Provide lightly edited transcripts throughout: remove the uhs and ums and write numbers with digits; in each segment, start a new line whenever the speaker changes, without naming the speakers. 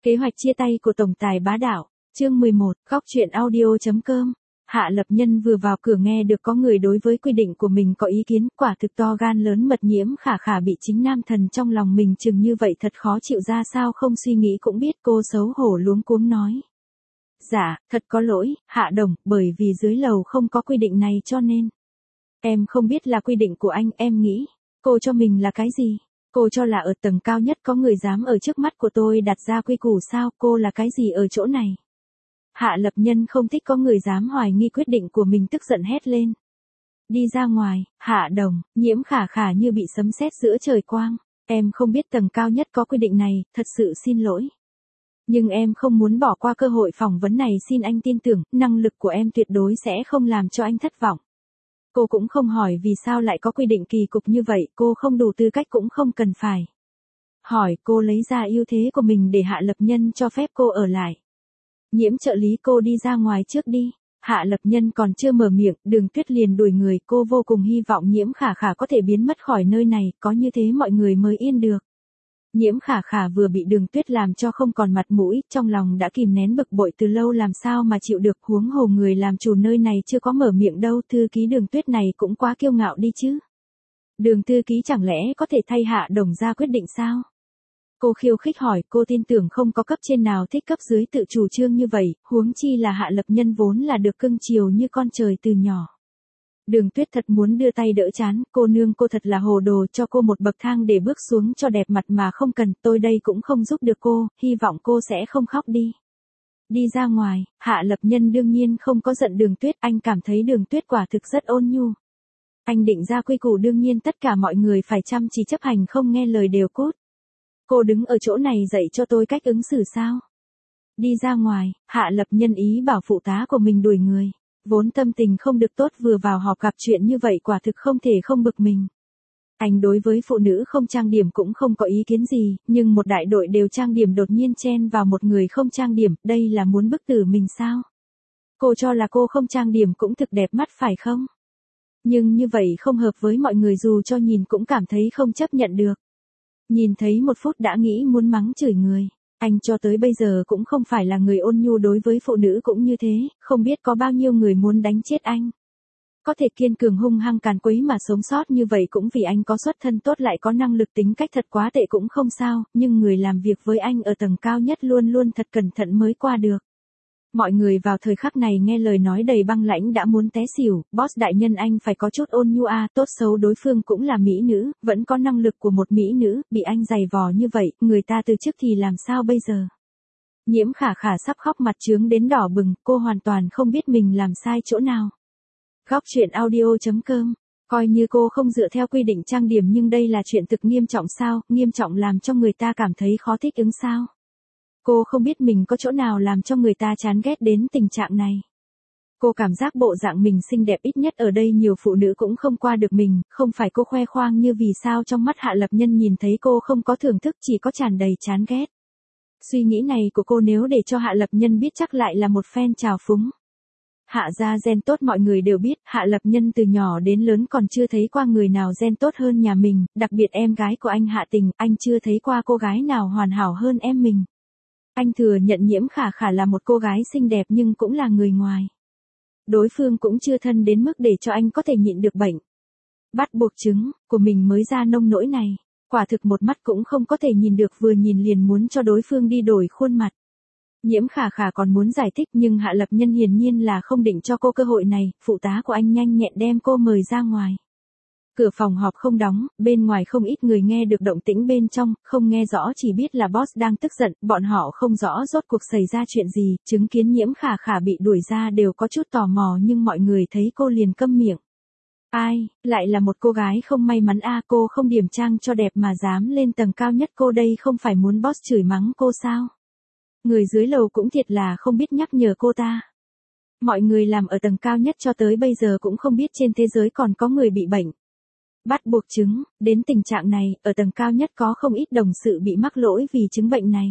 Kế hoạch chia tay của tổng tài bá đạo. Chương 11, góc truyện audio.com. Hạ Lập Nhân vừa vào cửa nghe được có người đối với quy định của mình có ý kiến, quả thực to gan lớn mật. Nhiễm Khả Khả bị chính nam thần trong lòng mình chừng như vậy thật khó chịu, ra sao không suy nghĩ cũng biết. Cô xấu hổ luống cuống nói. Dạ, thật có lỗi, Hạ Đồng, bởi vì dưới lầu không có quy định này cho nên. Em không biết là quy định của anh, em nghĩ. Cô cho mình là cái gì? Cô cho là ở tầng cao nhất có người dám ở trước mắt của tôi đặt ra quy củ sao? Cô là cái gì ở chỗ này? Hạ Lập Nhân không thích có người dám hoài nghi quyết định của mình, tức giận hét lên. Đi ra ngoài, Hạ Đồng. Nhiễm Khả Khả như bị sấm sét giữa trời quang. Em không biết tầng cao nhất có quy định này, thật sự xin lỗi. Nhưng em không muốn bỏ qua cơ hội phỏng vấn này, xin anh tin tưởng, năng lực của em tuyệt đối sẽ không làm cho anh thất vọng. Cô cũng không hỏi vì sao lại có quy định kỳ cục như vậy, cô không đủ tư cách cũng không cần phải hỏi. Cô lấy ra ưu thế của mình để Hạ Lập Nhân cho phép cô ở lại. Nhiễm trợ lý, cô đi ra ngoài trước đi. Hạ Lập Nhân còn chưa mở miệng, Đường Tuyết liền đuổi người. Cô vô cùng hy vọng Nhiễm Khả Khả có thể biến mất khỏi nơi này, có như thế mọi người mới yên được. Nhiễm Khả Khả vừa bị Đường Tuyết làm cho không còn mặt mũi, trong lòng đã kìm nén bực bội từ lâu, làm sao mà chịu được, huống hồ người làm chủ nơi này chưa có mở miệng đâu. Thư ký Đường Tuyết này cũng quá kiêu ngạo đi chứ. Đường thư ký chẳng lẽ có thể thay Hạ Đồng ra quyết định sao? Cô khiêu khích hỏi. Cô tin tưởng không có cấp trên nào thích cấp dưới tự chủ trương như vậy, huống chi là Hạ Lập Nhân vốn là được cưng chiều như con trời từ nhỏ. Đường Tuyết thật muốn đưa tay đỡ chán. Cô nương, cô thật là hồ đồ, cho cô một bậc thang để bước xuống cho đẹp mặt mà không cần, tôi đây cũng không giúp được cô, hy vọng cô sẽ không khóc đi. Đi ra ngoài. Hạ Lập Nhân đương nhiên không có giận Đường Tuyết, anh cảm thấy Đường Tuyết quả thực rất ôn nhu. Anh định ra quy củ, đương nhiên tất cả mọi người phải chăm chỉ chấp hành, không nghe lời đều cút. Cô đứng ở chỗ này dạy cho tôi cách ứng xử sao? Đi ra ngoài. Hạ Lập Nhân ý bảo phụ tá của mình đuổi người. Vốn tâm tình không được tốt, vừa vào họp gặp chuyện như vậy quả thực không thể không bực mình. Anh đối với phụ nữ không trang điểm cũng không có ý kiến gì, nhưng một đại đội đều trang điểm đột nhiên chen vào một người không trang điểm, đây là muốn bức tử mình sao? Cô cho là cô không trang điểm cũng thực đẹp mắt phải không? Nhưng như vậy không hợp với mọi người, dù cho nhìn cũng cảm thấy không chấp nhận được. Nhìn thấy một phút đã nghĩ muốn mắng chửi người. Anh cho tới bây giờ cũng không phải là người ôn nhu, đối với phụ nữ cũng như thế, không biết có bao nhiêu người muốn đánh chết anh. Có thể kiên cường hung hăng càn quấy mà sống sót như vậy cũng vì anh có xuất thân tốt, lại có năng lực, tính cách thật quá tệ cũng không sao, nhưng người làm việc với anh ở tầng cao nhất luôn luôn thật cẩn thận mới qua được. Mọi người vào thời khắc này nghe lời nói đầy băng lãnh đã muốn té xỉu. Boss đại nhân, anh phải có chút ôn nhu a, tốt xấu đối phương cũng là mỹ nữ, vẫn có năng lực của một mỹ nữ, bị anh giày vò như vậy, người ta từ chức thì làm sao bây giờ? Nhiễm Khả Khả sắp khóc, mặt trướng đến đỏ bừng, cô hoàn toàn không biết mình làm sai chỗ nào. Góc truyện audio.com. Coi như cô không dựa theo quy định trang điểm, nhưng đây là chuyện thực nghiêm trọng sao? Nghiêm trọng làm cho người ta cảm thấy khó thích ứng sao? Cô không biết mình có chỗ nào làm cho người ta chán ghét đến tình trạng này. Cô cảm giác bộ dạng mình xinh đẹp, ít nhất ở đây nhiều phụ nữ cũng không qua được mình, không phải cô khoe khoang như vì sao trong mắt Hạ Lập Nhân nhìn thấy cô không có thưởng thức, chỉ có tràn đầy chán ghét. Suy nghĩ này của cô nếu để cho Hạ Lập Nhân biết chắc lại là một phen trào phúng. Hạ gia gen tốt mọi người đều biết, Hạ Lập Nhân từ nhỏ đến lớn còn chưa thấy qua người nào gen tốt hơn nhà mình, đặc biệt em gái của anh Hạ Tình, anh chưa thấy qua cô gái nào hoàn hảo hơn em mình. Anh thừa nhận Nhiễm Khả Khả là một cô gái xinh đẹp nhưng cũng là người ngoài. Đối phương cũng chưa thân đến mức để cho anh có thể nhịn được bệnh bắt buộc chứng của mình mới ra nông nỗi này. Quả thực một mắt cũng không có thể nhìn được, vừa nhìn liền muốn cho đối phương đi đổi khuôn mặt. Nhiễm Khả Khả còn muốn giải thích nhưng Hạ Lập Nhân hiển nhiên là không định cho cô cơ hội này, phụ tá của anh nhanh nhẹn đem cô mời ra ngoài. Cửa phòng họp không đóng, bên ngoài không ít người nghe được động tĩnh bên trong, không nghe rõ chỉ biết là boss đang tức giận, bọn họ không rõ rốt cuộc xảy ra chuyện gì, chứng kiến Nhiễm Khả Khả bị đuổi ra đều có chút tò mò, nhưng mọi người thấy cô liền câm miệng. Ai, lại là một cô gái không may mắn a, cô không điểm trang cho đẹp mà dám lên tầng cao nhất, cô đây không phải muốn boss chửi mắng cô sao? Người dưới lầu cũng thiệt là không biết nhắc nhở cô ta. Mọi người làm ở tầng cao nhất cho tới bây giờ cũng không biết trên thế giới còn có người bị bệnh bắt buộc chứng, đến tình trạng này, ở tầng cao nhất có không ít đồng sự bị mắc lỗi vì chứng bệnh này.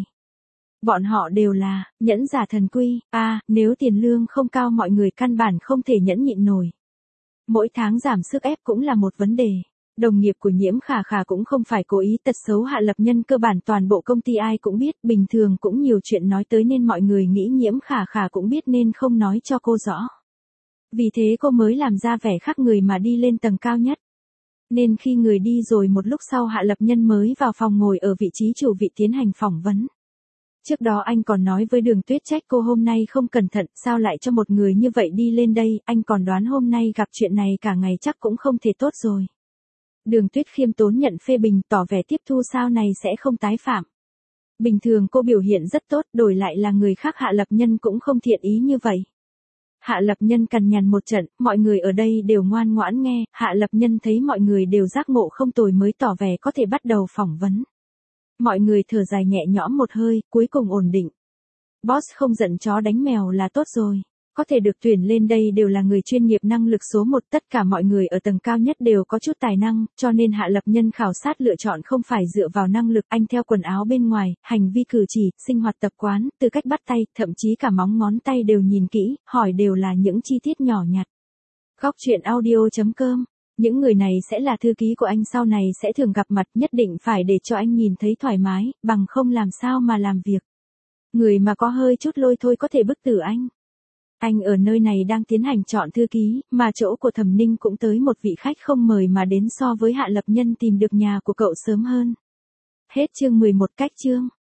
Bọn họ đều là nhẫn giả thần quy, nếu tiền lương không cao mọi người căn bản không thể nhẫn nhịn nổi. Mỗi tháng giảm sức ép cũng là một vấn đề. Đồng nghiệp của Nhiễm Khả Khả cũng không phải cố ý, tật xấu Hạ Lập Nhân cơ bản toàn bộ công ty ai cũng biết, bình thường cũng nhiều chuyện nói tới nên mọi người nghĩ Nhiễm Khả Khả cũng biết nên không nói cho cô rõ. Vì thế cô mới làm ra vẻ khác người mà đi lên tầng cao nhất. Nên khi người đi rồi một lúc sau Hạ Lập Nhân mới vào phòng ngồi ở vị trí chủ vị tiến hành phỏng vấn. Trước đó anh còn nói với Đường Tuyết trách cô hôm nay không cẩn thận, sao lại cho một người như vậy đi lên đây, anh còn đoán hôm nay gặp chuyện này cả ngày chắc cũng không thể tốt rồi. Đường Tuyết khiêm tốn nhận phê bình, tỏ vẻ tiếp thu sau này sẽ không tái phạm. Bình thường cô biểu hiện rất tốt, đổi lại là người khác Hạ Lập Nhân cũng không thiện ý như vậy. Hạ Lập Nhân cằn nhằn một trận, mọi người ở đây đều ngoan ngoãn nghe, Hạ Lập Nhân thấy mọi người đều giác ngộ không tồi mới tỏ vẻ có thể bắt đầu phỏng vấn. Mọi người thở dài nhẹ nhõm một hơi, cuối cùng ổn định. Boss không giận chó đánh mèo là tốt rồi. Có thể được tuyển lên đây đều là người chuyên nghiệp năng lực số 1, tất cả mọi người ở tầng cao nhất đều có chút tài năng, cho nên Hạ Lập Nhân khảo sát lựa chọn không phải dựa vào năng lực, anh theo quần áo bên ngoài, hành vi cử chỉ, sinh hoạt tập quán, từ cách bắt tay, thậm chí cả móng ngón tay đều nhìn kỹ, hỏi đều là những chi tiết nhỏ nhặt. Góc truyện audio.com. Những người này sẽ là thư ký của anh sau này sẽ thường gặp mặt, nhất định phải để cho anh nhìn thấy thoải mái, bằng không làm sao mà làm việc. Người mà có hơi chút lôi thôi có thể bức tử anh. Anh ở nơi này đang tiến hành chọn thư ký, mà chỗ của Thẩm Ninh cũng tới một vị khách không mời mà đến so với Hạ Lập Nhân tìm được nhà của cậu sớm hơn. Hết chương 11 cách chương.